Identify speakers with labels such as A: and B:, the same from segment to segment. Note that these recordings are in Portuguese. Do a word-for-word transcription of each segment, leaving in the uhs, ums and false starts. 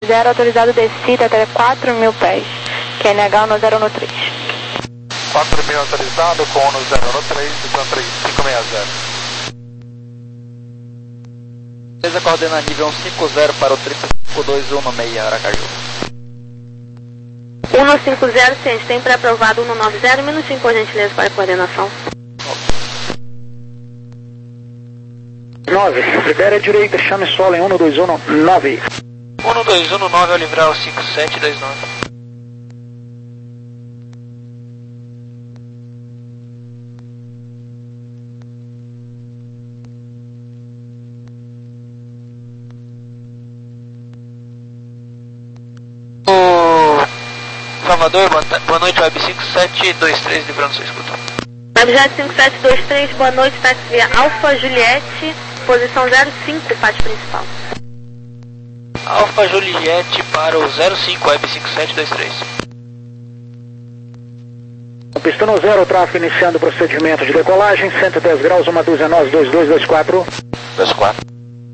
A: zero autorizado descida até quatro mil pés. Q N H no zero um três.
B: quatro mil autorizado com no zero um três, então três cinco seis zero.
C: Beleza, coordena nível cento e cinquenta para o triplo cinco dois um seis, Aracaju.
A: cento e cinquenta, ciente, tem pré-aprovado cento e noventa, minutinho por gentileza para a coordenação.
D: nove, libera a direita, chame solo em um dois um nove.
C: um dois um nove ao livrar o cinco sete dois nove. Salvador, boa noite, Web cinco sete dois três, livrando sua escuta.
A: Webjet cinco sete dois três, boa noite, táxi via Alfa Juliette, posição zero cinco, pátio principal.
C: Alfa Juliette para o zero cinco, Web cinco sete dois três.
D: Pista no zero, tráfego iniciando o procedimento de decolagem, cento e dez graus, uma dúzia nós, dois dois dois quatro.
C: dois quatro.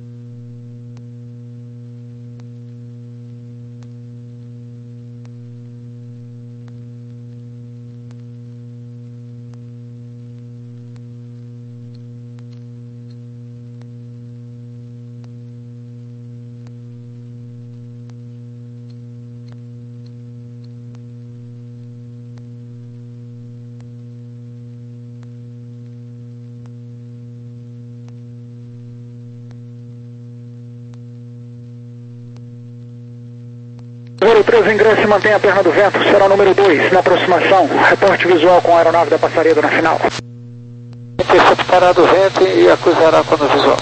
D: Número três, ingresse e mantenha a perna do vento, será o número dois, na aproximação, reporte visual com a aeronave da Passaredo na final.
B: Interceptará do vento e acusará quando visual.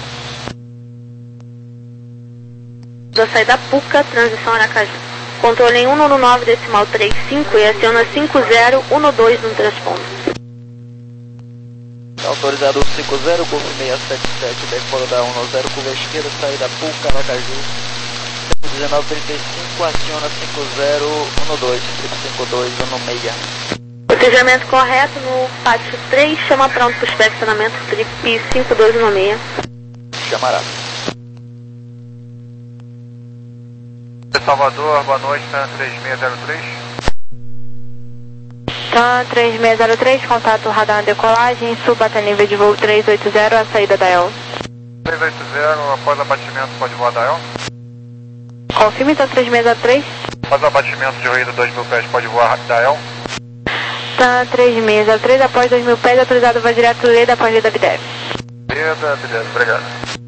A: Da saída Puca, transição Aracaju. Controle em cento e nove decimal trinta e cinco e aciona cinco zero um dois no transpondo.
C: Autorizado cinco zero, Golf seis sete sete, decola da um zero, curva esquerda, saída Puca, Aracaju. dezenove trinta e cinco, aciona cinco zero um dois, cinco dois um seis.
A: Protejamento correto no pátio três, chama pronto para o inspecionamento Trip cinco dois um seis.
C: Chamará.
B: Salvador, boa noite, TAM três seis zero três.
A: TAM três seis zero três, contato radar na decolagem, suba até nível de voo três oito zero, a saída da E L.
B: três oito zero, após abatimento pode voar da E L.
A: Confirme, TAM três seis zero três.
B: Após abatimento de ruído dois mil pés pode voar da E L.
A: TAM três seis zero três, após dois mil pés, autorizado vai direto Leda, após Leda B D E V.
B: Beleza, beleza, obrigado.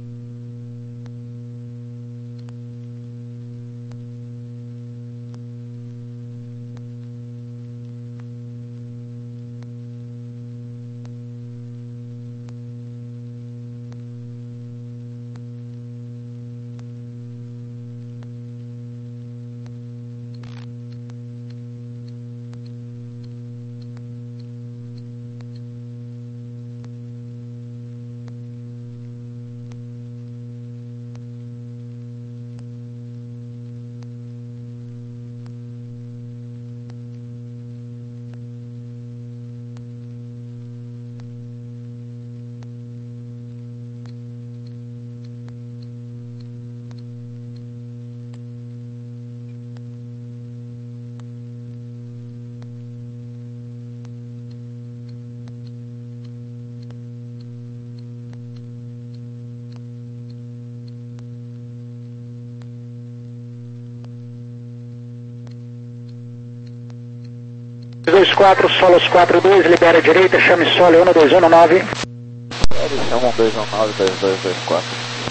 D: dois quatro, solos quatro dois, libera a direita, chame solo um dois um nove.
C: um dois um nove, dois dois dois quatro.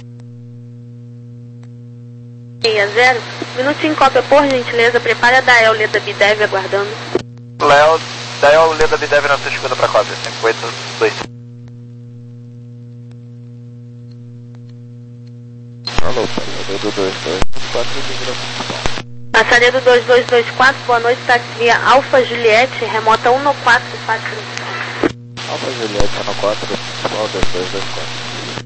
A: seis zero, minutinho cópia por gentileza, prepare a Dael Leda B D E V aguardando.
B: Léo, Dael Leda B D E V na sua escuta para cópia, cinco oito dois.
C: Alô, Passaredo dois dois quatro, livra principal.
A: Passaredo dois dois dois quatro, boa noite, táxi via Alfa Juliette, remota um quatro, pátio principal.
C: Alfa Juliette um quatro, principal dois dois dois quatro.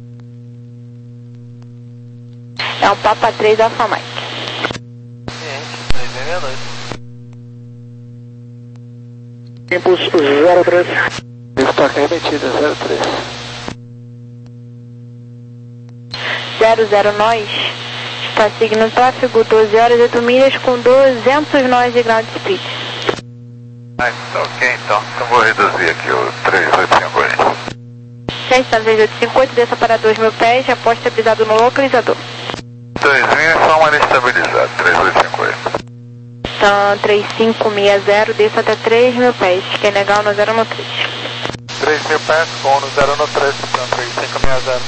A: É um Papa três Alfa Mike.
B: Ciente, três e meia noite.
D: Impulso zero três.
B: Estoque remetida zero três.
A: zero zero nós, Está seguindo o tráfego, doze horas, oito milhas com duzentos nós de grau de speed.
B: Ah, então, ok, então. Então vou reduzir aqui o três oito cinco oito.
A: Gente, está três oito cinco oito, desça para dois mil pés, após estabilizado no localizador.
B: dois mil, só uma estabilizado, três oito cinco oito.
A: Então, três cinco seis zero, desça até três mil pés, que é legal no zero um três.
B: três mil pés, com no zero um três, então três cinco seis zero.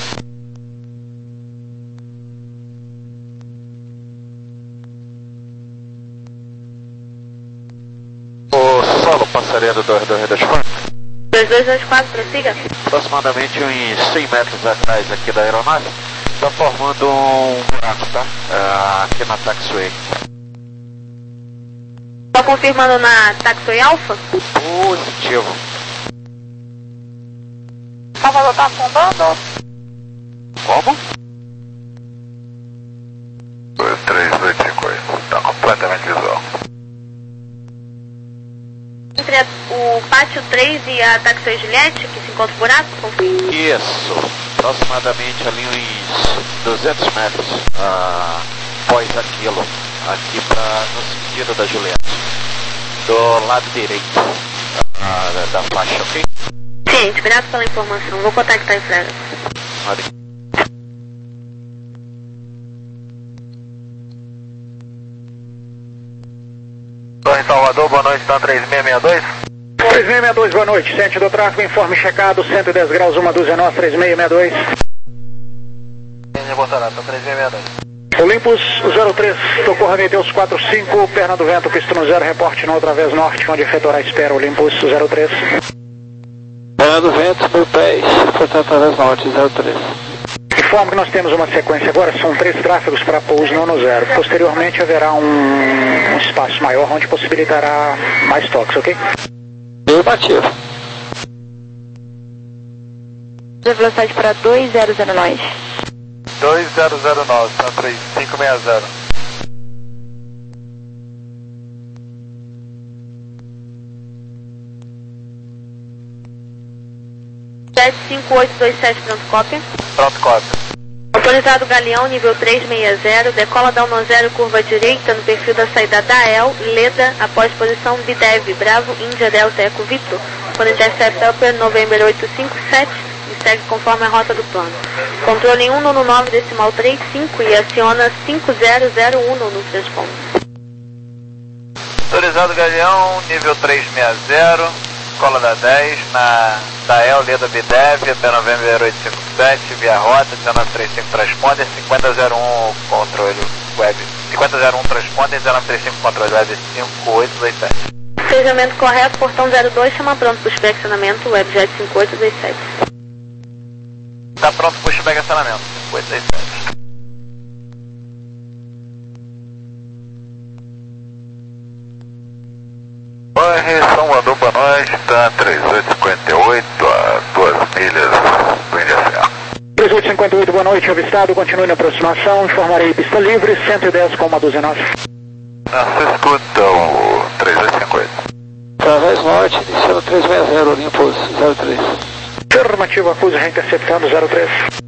B: O solo passarinho do dois dois dois quatro.
A: dois dois dois quatro, prossiga.
B: Aproximadamente uns cem metros atrás aqui da aeronave, está formando um buraco, tá? Uh, aqui na taxiway.
A: Está confirmando na taxiway Alpha?
B: Positivo.
A: Salvador está afundando?
B: Como? três oito cinco oito, está completamente visual.
A: Entre a, o pátio três e a taxiway Juliette, que se encontra o buraco? Confirma.
B: Isso, aproximadamente ali uns duzentos metros ah, após aquilo, aqui pra, no sentido da Juliette, do lado direito ah, da, da faixa, ok?
A: Ciente, obrigado pela informação. Vou contactar em Frega.
B: Torre Salvador, boa noite, está três seis seis dois.
D: três seis seis dois, boa noite. Centro do tráfego, informe checado, cento e dez graus, uma dúzia nós, três seis seis dois.
B: Bolsonaro, está três seis seis dois.
D: Olympus zero três, socorra Meteus quatro cinco, perna do vento, pista no zero, reporte na outra vez norte, onde efetuará a espera, Olympus zero três.
C: Perna do vento, mil pés, portanto, através norte, zero três.
D: Informo que nós temos uma sequência agora, são três tráfegos para pouso no zero. Posteriormente haverá um, um espaço maior onde possibilitará mais toques, ok?
C: Afirmativo.
A: Velocidade para dois zero zero nós.
B: dois zero zero nove, está três cinco seis zero.
A: sete cinco oito dois sete, pronto, cópia.
B: Pronto, cópia.
A: Autorizado Galeão, nível três seis zero, decola da um zero, curva direita, no perfil da saída da E L, Leda, após posição Bidev, Bravo, Índia, Delta, Eco, Victor, quando intercepta Upper, November oito cinco sete, e segue conforme a rota do plano. Controle um no nove decimal três cinco e aciona cinco zero zero um no transponder.
B: Autorizado Galeão, nível três seis zero, cola da dez, na da E L, Leda Bidev, até November oito cinco sete, via rota, dezenove trinta e cinco transponder, cinquenta zero um controle web, cinquenta zero um transponder, dezenove trinta e cinco controle web cinco oito dois sete.
A: Fechamento correto, portão zero dois, chama pronto para o inspecionamento, webjet cinco oito dois sete.
B: Está pronto para o inspecionamento, cinco oito dois sete. Torre Salvador, boa noite, está três oito cinco oito, a duas milhas do Indiacel.
D: três oito cinco oito, boa noite, avistado, continue na aproximação, informarei pista livre, cento e dez com uma dúzia nós.
B: Você escuta o três oito cinco oito.
C: Através norte, iniciando três seis zero, Olympus zero três.
D: Afirmativo, acuse reinterceptando zero três.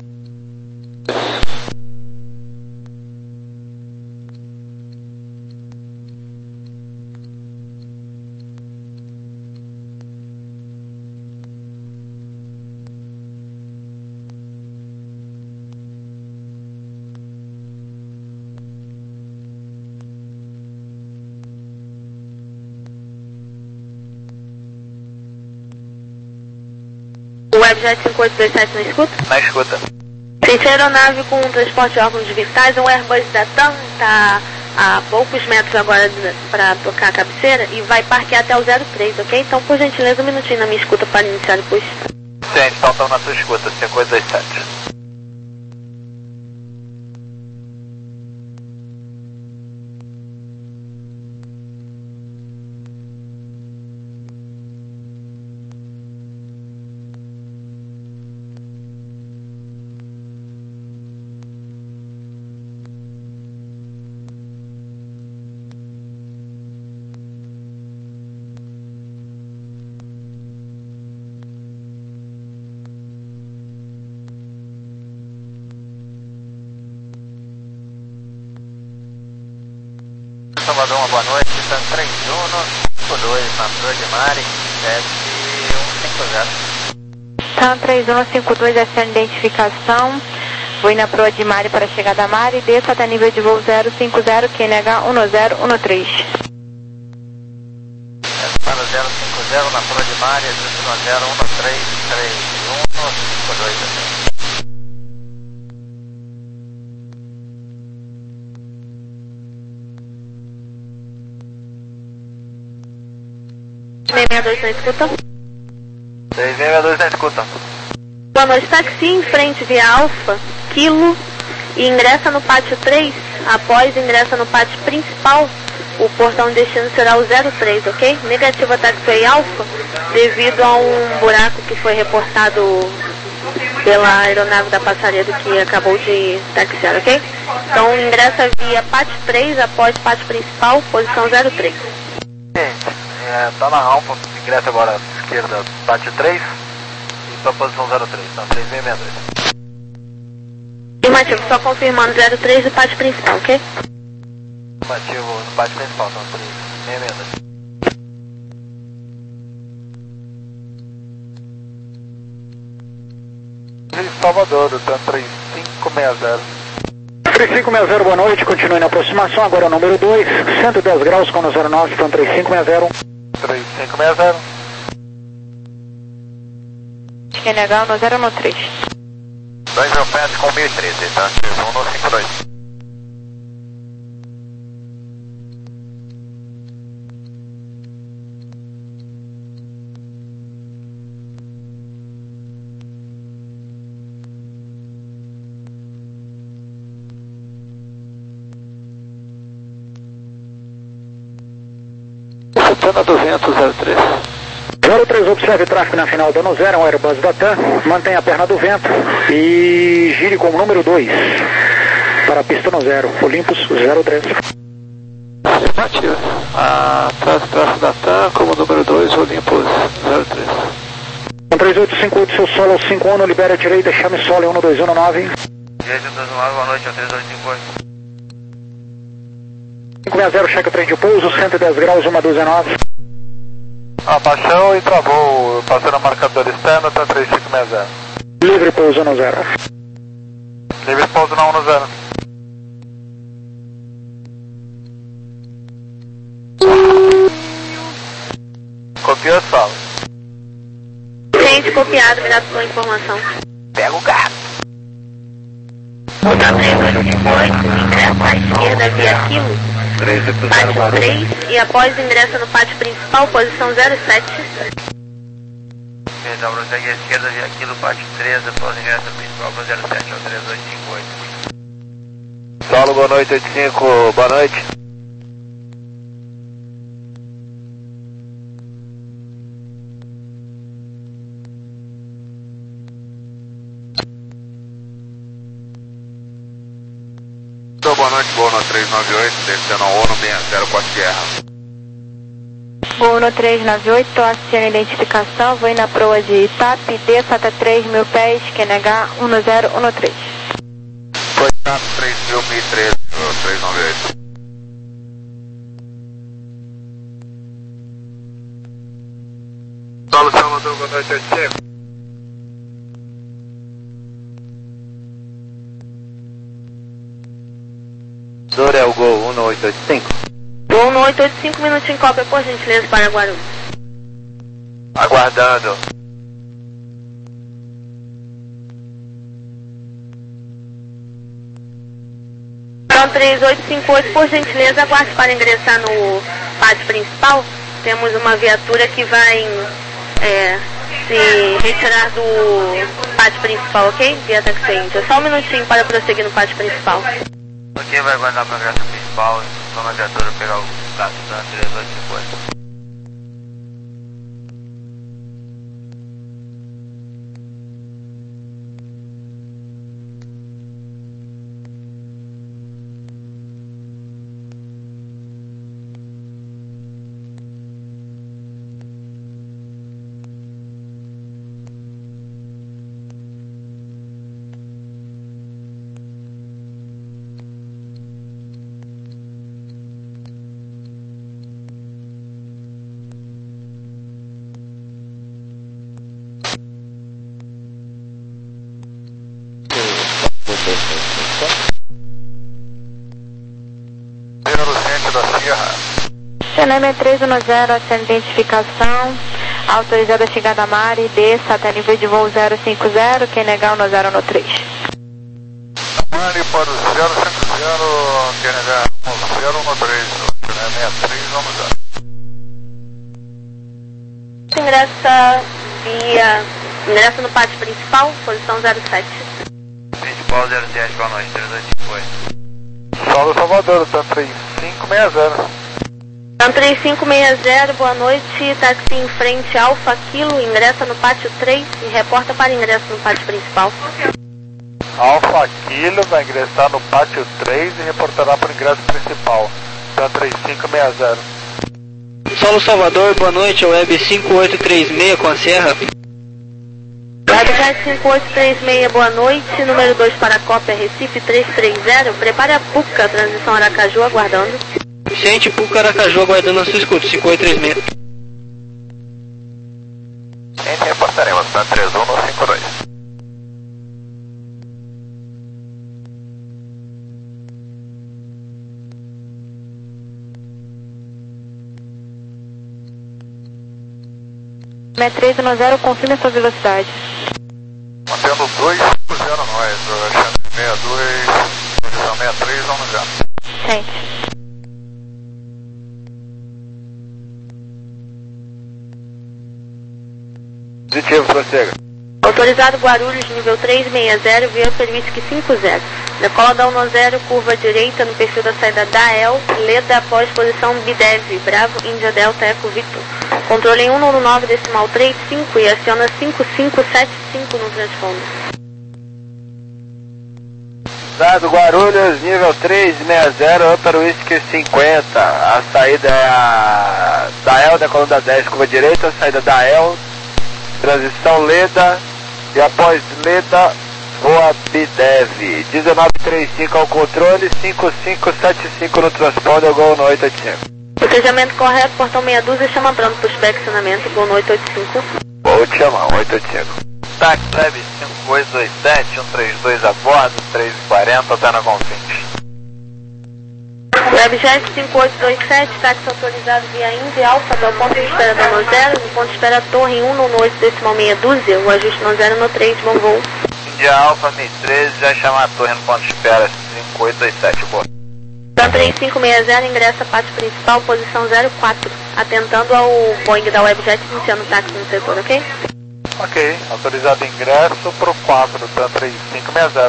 A: O webjet cinco oito dois sete na escuta?
B: Na escuta.
A: Sente a aeronave com um transporte de órgãos vitais, um Airbus da TAM, está a poucos metros agora para tocar a cabeceira e vai parquear até o zero três, ok? Então, por gentileza, um minutinho na minha escuta para iniciar o push.
B: Sim, então estamos na sua escuta, cinco oito dois sete. Salvador, uma boa noite. Está três um cinco dois na Proa de Mari, sete um cinco zero.
A: Tá, três um cinco dois, essa é a identificação. Vou ir na Proa de Mari para chegar da Mari, desça até nível de voo zero cinco zero, Q N H um zero um três.
B: Para zero cinco zero na Proa de Mari, um zero um três três um cinco dois.
A: seis seis dois na escuta.
B: seis seis dois na escuta.
A: Boa noite, táxi em frente via Alfa, Kilo, e ingressa no pátio três. Após ingressa no pátio principal, o portão de destino será o zero três, ok? Negativa taxiway Alfa, devido a um buraco que foi reportado pela aeronave da passageiro que acabou de taxiar, ok? Então ingressa via pátio três, após pátio principal, posição zero três.
B: Gente, é, tá na Alfa, ingressa agora à esquerda, pátio três, e para posição zero três, tá? três seis seis dois.
A: Afirmativo, só confirmando zero três do pátio principal, ok?
B: Afirmativo no pátio principal, tá? três seis seis dois. Salvador, do três cinco seis zero.
D: três cinco seis zero, boa noite, continue na aproximação, agora o número dois, cento e dez graus com zero nove, então três cinco seis zero.
B: três cinco seis zero.
A: Q N H um zero um três.
B: dois mil pés com mil e treze, tá? um no cinco dois.
C: Santana do Vento, zero três.
D: zero três, observe tráfego na final do ano zero, um Airbus da TAM, mantenha a perna do vento e gire com o número dois para a pista no zero, Olympus zero três.
C: Afirmativo. Atrás do tráfego da TAM, como número dois, Olympus zero três.
D: três oito cinco oito, seu solo cinco um, libera a direita, chame solo um dois um nove.
B: Direita dois um nove, boa noite, é o três dois cinco oito.
D: cinco seis zero, cheque o trem de pouso, cento e dez graus, uma dezenove.
B: Ah, baixou e travou, passando o marcador externo, tá três cinco seis zero.
D: Livre pouso no zero.
B: Livre pouso na um no zero. Copiou, sala.
A: Gente, copiado, obrigado pela informação.
B: Pega o gato.
A: Portal três dois cinco oito, ingressa à esquerda via Kilo, pátio três, e após ingresso no pátio principal, posição zero sete.
B: Perdão, prossegue à esquerda via aquilo, pátio três, após ingresso principal para zero sete, é o três dois cinco oito. Solo, boa noite, oito cinco, boa noite. Boa noite, Bono três nove oito, descendo ao ONU, bem a zero quatro Guerra.
A: Bono três nove oito, estou assistindo a identificação, vou ir na proa de Itape, desça até três mil pés, Q N H um zero um três.
B: Foi Itape três mil e treze, três nove oito. Solo Salvador, boa noite, oito cinco. Dorel Gol um no oito oito cinco.
A: Gol no oito oito cinco, minutinho cópia, por gentileza, para Guarulhos.
B: Aguardando.
A: Então três oito cinco oito, por gentileza, aguarde para ingressar no pátio principal. Temos uma viatura que vai é, se retirar do pátio principal, ok? Via taxi Índia. Só um minutinho para prosseguir no pátio principal.
B: Quem vai guardar para a graça principal, só na viatura pegar o gato da três oito cinco oito. da Sierra.
A: C N M três um zero, sem identificação, autorizada a chegada a mar e desça até nível de voo zero cinco zero, quem negar um zero um três.
B: Mare para o zero cinco zero, quem negar um zero um três, C N M três um zero.
A: Ingressa via, ingressa no pátio principal, posição zero sete.
B: Principal zero sete, boa noite, três dois cinco oito. Solo Salvador, tá três cinco seis zero.
A: Então três cinco seis zero, boa noite, táxi em frente Alfa Kilo, ingressa no pátio três e reporta para ingresso no pátio principal.
B: Alfa Kilo vai ingressar no pátio três e reportará para o ingresso principal. Então três cinco seis zero.
C: Solo Salvador, boa noite, é o Web cinco oito três seis com a Serra.
A: Webjet cinco oito três seis, boa noite, número dois para a cópia Recife três três zero, prepare a Puca, transição Aracaju, aguardando.
C: Ciente, Puca, Aracaju, aguardando a sua escuta, cinco oito três seis.
B: Em reportaremos para três um no cinco dois.
A: M três um zero, confirme a sua velocidade.
B: Mantendo dois cinco zero nós, o Xandão sessenta e dois, posição sessenta e três, vamos já.
A: Sente.
B: Positivo, prossiga.
A: Autorizado Guarulhos, nível três seis zero, via Permisque cinco zero. Decola da um zero, curva direita no perfil da saída da E L, Leda após posição Bidev, Bravo, Índia Delta, Eco Victor. Controle em cento e nove decimal trinta e cinco e aciona cinco cinco sete cinco no transponder.
B: Dado Guarulhos, nível três seis zero, Upper Whisky cinquenta. A saída é a da E L, decolando da dez, curva direita, saída da E L, transição Leda, e após Leda, voa Bidev. dezenove trinta e cinco ao controle, cinco cinco sete cinco no transponder, Gol no oito oito cinco.
A: Protejamento correto, portão meia dúzia, chama pronto para o inspecionamento, Gol no oito oito cinco.
B: Vou te chamar, oito oito cinco. Táxi Web cinco oito dois sete, um três dois a bordo, três e quarenta, até na Confins.
A: Webjet cinco oito dois sete, táxi autorizado via Índia Alfa, até o ponto de espera da no zero, no ponto de espera Torre um no oito decimal meia dúzia, o ajuste no zero no três, bom voo.
B: Índia Alfa, M treze, já chama a torre no ponto de espera cinco oito dois sete, boa.
A: Então três cinco seis zero, ingressa pátio principal, posição zero quatro, atentando ao Boeing da Webjet, iniciando o táxi no setor, ok?
B: Ok, autorizado ingresso para o quatro, tá três cinco seis zero.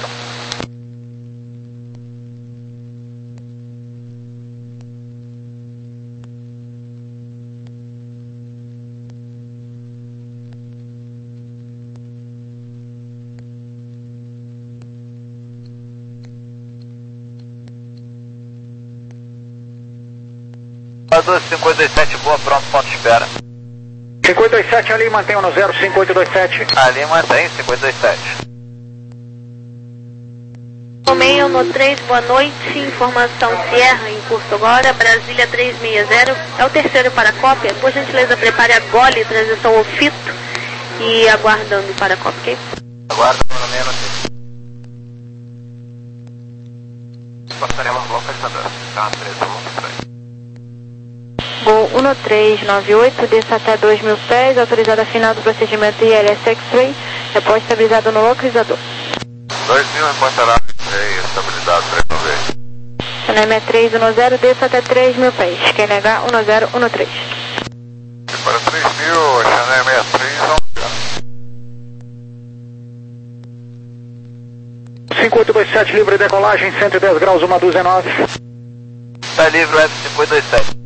B: cinco oito dois sete, boa, pronto, ponto de espera.
D: cinco oito dois sete ali, mantenha no zero, cinco oito dois sete.
B: Ali mantém, cinco oito dois sete.
A: Meio no três, boa noite, informação Sierra em curso agora, Brasília três seis zero, é o terceiro para a cópia, por gentileza prepare a gole, transição Ofito e aguardando para a cópia, ok?
B: Aguarda no menos. Passaremos localizador, tá, três um três.
A: Gol um três nove oito, desça até dois mil pés, autorizado a final do procedimento I L S X-Ray, repórter estabilizado no localizador.
B: dois mil reportará X-Ray, estabilizado três nove.
A: C N M três um zero, desça até três mil pés, quem negar um zero um três.
B: E para três mil, C N M três um.
D: cinco oito dois sete, livre decolagem, cento e dez graus, uma dúzia nove.
B: Está livre o Web cinco oito dois sete.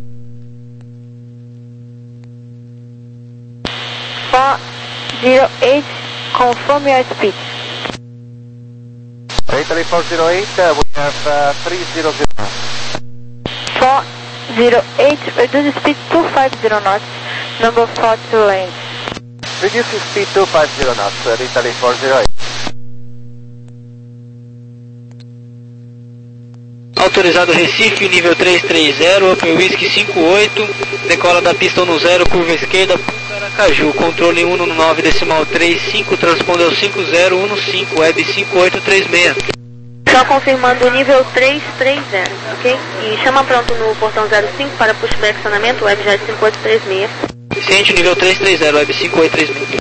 A: four zero eight, confirm your speed.
B: Italy four zero eight, uh, we have uh, three zero zero.
A: four zero eight, reduce speed two five zero knots, number four two lanes.
B: Reduce speed two five zero knots, uh, Italy four zero eight.
C: Autorizado Recife, nível três três zero, Upper Whisky cinco oito, decola da pista um zero, curva esquerda, Aracaju, controle um nove decimal trinta e cinco, transpondeu cinco zero um cinco, Web cinco oito três seis.
A: Só confirmando o nível três três zero, ok? E chama pronto no portão zero cinco para pushback acionamento, webjet cinco oito três seis.
C: Ciente, nível três três zero, web cinco oito três seis.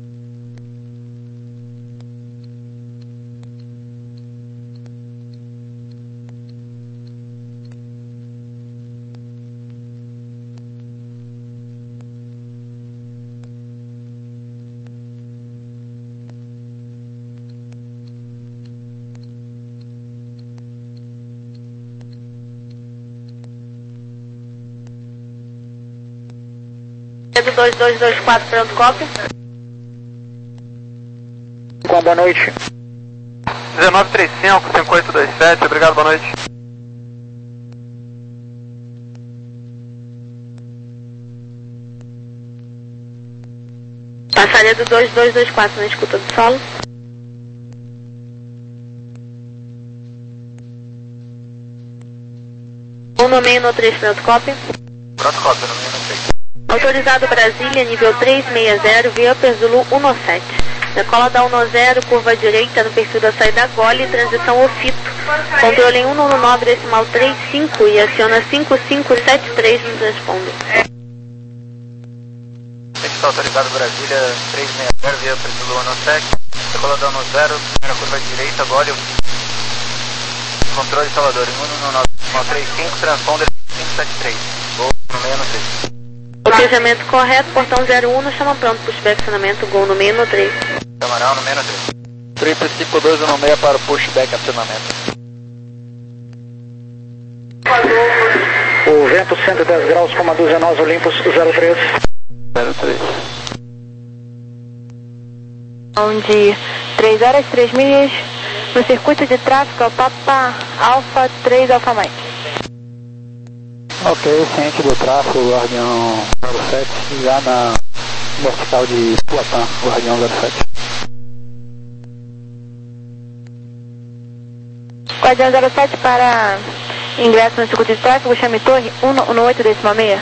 A: dois dois dois quatro, pronto, copy.
D: Com boa noite.
B: dezenove trinta e cinco, cinco oito dois sete, obrigado, boa noite.
A: Passaria do dois dois dois quatro na escuta do solo. um no meio no três, pronto, copy.
B: Pronto, copy, no meio no três.
A: Autorizado Brasília, nível três seis zero, via Zulu um sete. Decola da um zero, curva direita no perfil da saída Gole, transição Ofito. Controle em um nove decimal trinta e cinco e aciona cinco cinco sete três no transponder.
B: Está autorizado Brasília três seis zero, via Zulu um sete. Decola da um zero, primeira curva direita, Gole. Controle Salvador em um nove decimal trinta e cinco, transponder cinco sete três. Gol no meio no três.
A: Localizamento correto, portão zero um, chama pronto, pushback acionamento, gol no meio no três.
B: Camarão no meio no três.
C: Triple cinco dois um seis para o pushback acionamento.
D: O vento cento e dez graus, coma doze nós, Olympus zero três.
C: zero três.
A: Onde três horas, três milhas, no circuito de tráfego, Papa Alfa três Alfa Mike.
D: Ok, ciente do tráfego, Guardião zero sete, já na vertical de Puatã, Guardião zero sete.
A: Guardião zero sete para ingresso no circuito de tráfego, chame torre um no oito decimal seis.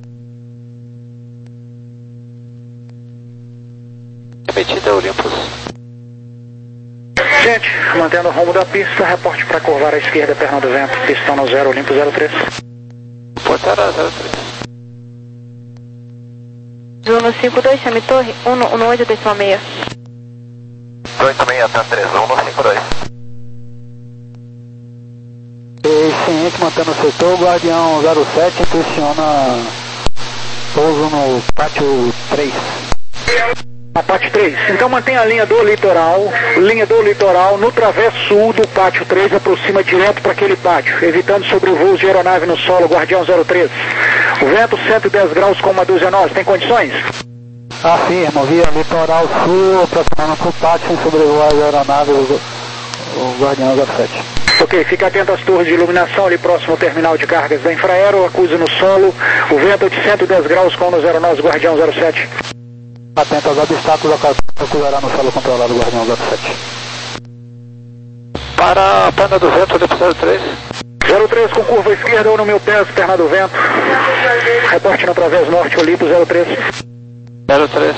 C: Repetida, Olympus.
D: Gente, mantendo o rumo da pista, reporte para curvar à esquerda, perna do vento, pistão no zero, Olympus zero três.
C: Portara zero três.
A: Zulu cinco dois, chame torre um no oito decimal seis.
B: oito seis, tá três um no cinco dois.
D: E ciente, mantendo o setor, Guardião zero sete, impressiona pouso no pátio três. A pátio três, então mantenha a linha do litoral, linha do litoral no travesso sul do pátio três, aproxima direto para aquele pátio, evitando sobre o voo de aeronave no solo, Guardião zero três. O vento cento e dez graus com uma dúzia nós, tem condições? Afirmo, via litoral sul, aproximando para o pátio, sem sobrevoar as aeronaves, o, o Guardião zero sete. Ok, fica atento às torres de iluminação ali próximo ao terminal de cargas da Infraero, acuse no solo, o vento é de cento e dez graus com zero nós, Guardião zero sete. Atento aos obstáculos, acusará no solo controlado, Guardião zero sete.
C: Para a perna do vento, Olympus zero três.
D: zero três com curva esquerda ou no meu pé, perna do vento. Reporte no través norte, Olympus zero três.
C: zero três.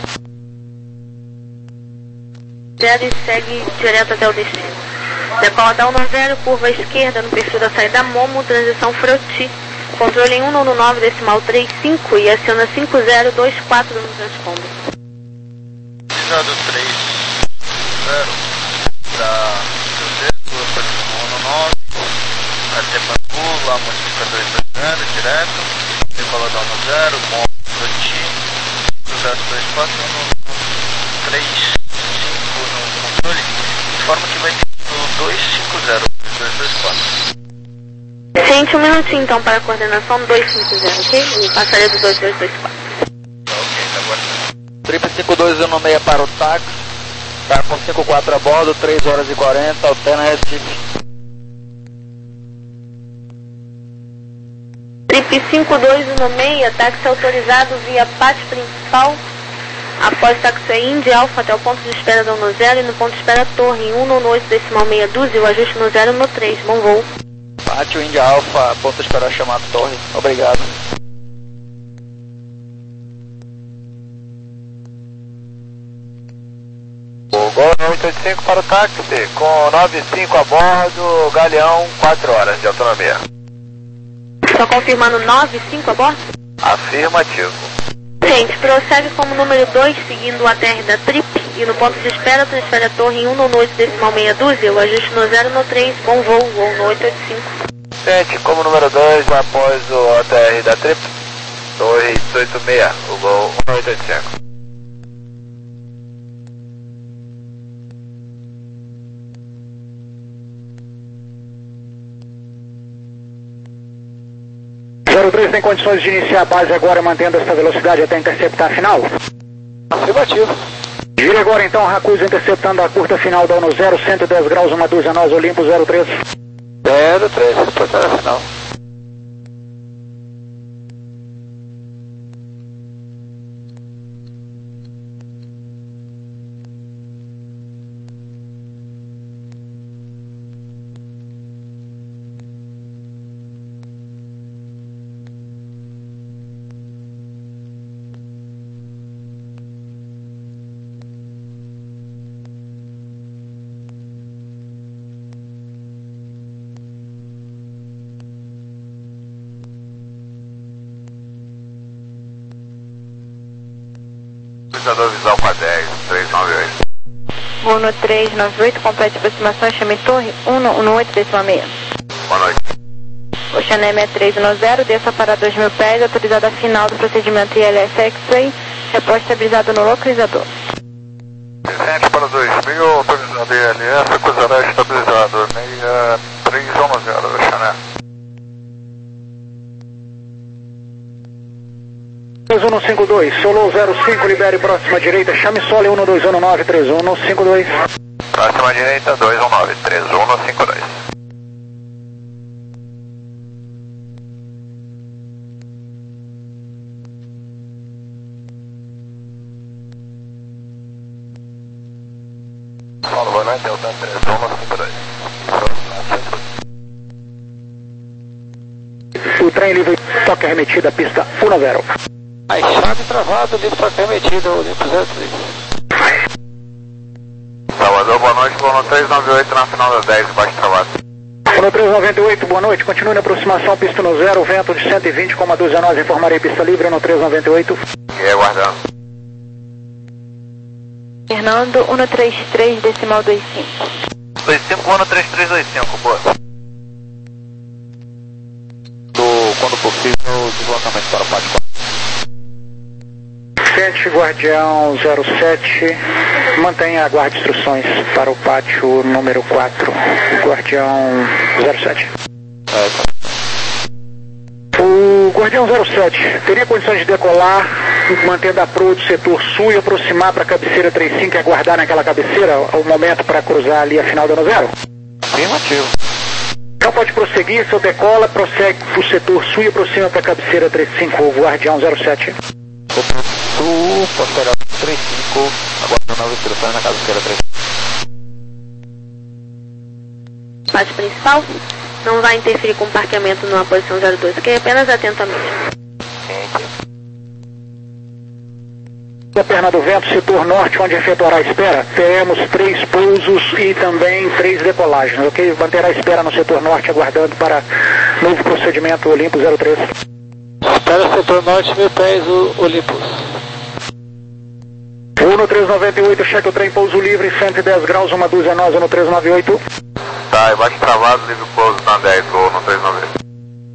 A: Zero e segue direto até o destino. Decola da um zero, curva esquerda no perfil da saída Momo, transição Froti. Controle em um nove decimal trinta e cinco e aciona cinco zero dois quatro no transponder.
B: Pisado três zero para um nove, até Bangu, lá modifica dois zero, direto, decola da um zero, bom, Froti, cruzado dois quatro, três cinco no controle, de forma que vai ter o dois cinco zero, dois dois quatro.
A: Gente, um minutinho então para a coordenação dois cinco zero, ok? E passaria do dois dois dois quatro.
B: Ok, tá agora.
C: Triple cinco dois um seis para o táxi. Tá com cinco quatro a bordo, três horas e quarenta, alterna Recife.
A: Trip cinco dois um seis, táxi autorizado via pátio principal. Após taxiway India Alfa até o ponto de espera da um zero e no ponto de espera torre em um no oito decimal seis dúzia, o ajuste no zero no três, bom voo.
C: Pátio India Alfa, ponto de espera chamado torre, obrigado.
B: O Gol oito oito cinco para o táxi, com nove cinco a bordo, Galeão, quatro horas de autonomia.
A: Só confirmando nove cinco a bordo?
B: Afirmativo.
A: Gente, prossegue como número dois, seguindo o A T R da Trip, e no ponto de espera, transfere a torre em um no oito decimal meia dúzia, o ajuste no zero no três, bom voo, voo no oito oito cinco.
B: Gente, como número dois, após o A T R da Trip, torre oito oito seis, o voo um oito oito cinco.
D: zero três tem condições de iniciar a base agora, mantendo essa velocidade até interceptar a final?
C: Afirmativo.
D: Gire agora então, Rakusa interceptando a curta final da ONU zero, cento e dez graus, uma dúzia, nós Olimpo zero três.
C: zero três, reportando a final.
B: Utilizador visual para dez, três nove oito.
A: Voo no três nove oito, complete aproximação, chame torre um no oito decimal meia.
B: Boa noite.
A: Oceanem é três um zero, desça para dois mil pés, autorizada a final do procedimento I L S X-Ray, repórter estabilizado no localizador.
B: Vicente para dois mil, autorizado I L S, cruzará estabilizado, meia três um zero, Oceanem.
D: dois um cinco dois, Solo zero cinco, libere próxima direita, chame Sole um dois um nove três um cinco dois.
B: Próxima direita, dois um nove três um cinco dois. Solo, boa noite, Delta três um cinco dois.
D: O trem livre, toque arremetida, pista um zero.
C: Aí, chave travado, livre toque remetido, Olimpo zero três.
B: Salvador, boa noite, voo no três nove oito na final das dez, baixo travado.
D: No três nove oito, boa noite, continue na aproximação, pista no zero, vento de cento e vinte, com uma dúzia nós, informarei pista livre no três nove oito.
B: E aí, aguardando.
A: Fernando, um três três, decimal dois cinco.
B: dois cinco um três três dois cinco, boa.
C: Do, quando possível, deslocamento para o pátio quatro.
D: Sete, Guardião zero sete, mantenha, aguarde instruções para o pátio número quatro, Guardião zero sete.
C: É.
D: O Guardião zero sete teria condições de decolar, mantendo a proa do setor sul e aproximar para a cabeceira trinta e cinco e aguardar naquela cabeceira o momento para cruzar ali a final da ano zero?
C: Afirmativo.
D: Então pode prosseguir, seu decola, prossegue para o setor sul e aproxima para a cabeceira trinta e cinco, Guardião zero sete.
C: Setor sul, posterior trinta e cinco, aguardando novas instruções na cabeceira trinta e cinco.
A: Parte principal, não vai interferir com o parqueamento numa posição zero dois, ok? Apenas atento a mim.
D: Da perna do vento, setor norte, onde efetuará a espera, teremos três pousos e também três decolagens, ok? Manterá a espera no setor norte, aguardando para novo procedimento Olimpo zero três.
C: Espera setor norte, mil pés, o Olympus.
D: um no três nove oito, cheque o trem, pouso livre, cento e dez graus, uma dúzia nós no três nove oito.
B: Tá, embaixo travado, livre pouso na dez, voo no três nove oito.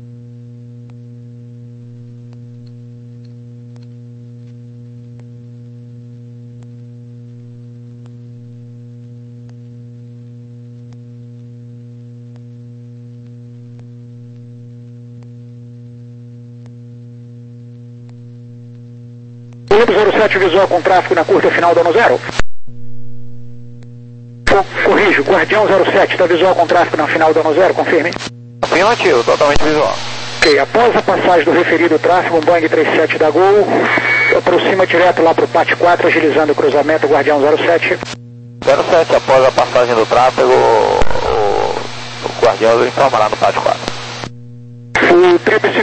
D: Olimpo zero sete, visual com tráfego na curta final da ano zero. Corrijo, Guardião zero sete, está visual com tráfego na final da ano zero, confirme.
C: Afirmativo, totalmente visual.
D: Ok, após a passagem do referido tráfego, um Boeing trinta e sete da Gol, aproxima direto lá para o pátio quatro, agilizando o cruzamento, Guardião zero sete.
C: zero sete, após a passagem do tráfego, o, o Guardião informará no pátio quatro.
D: O trinta e cinco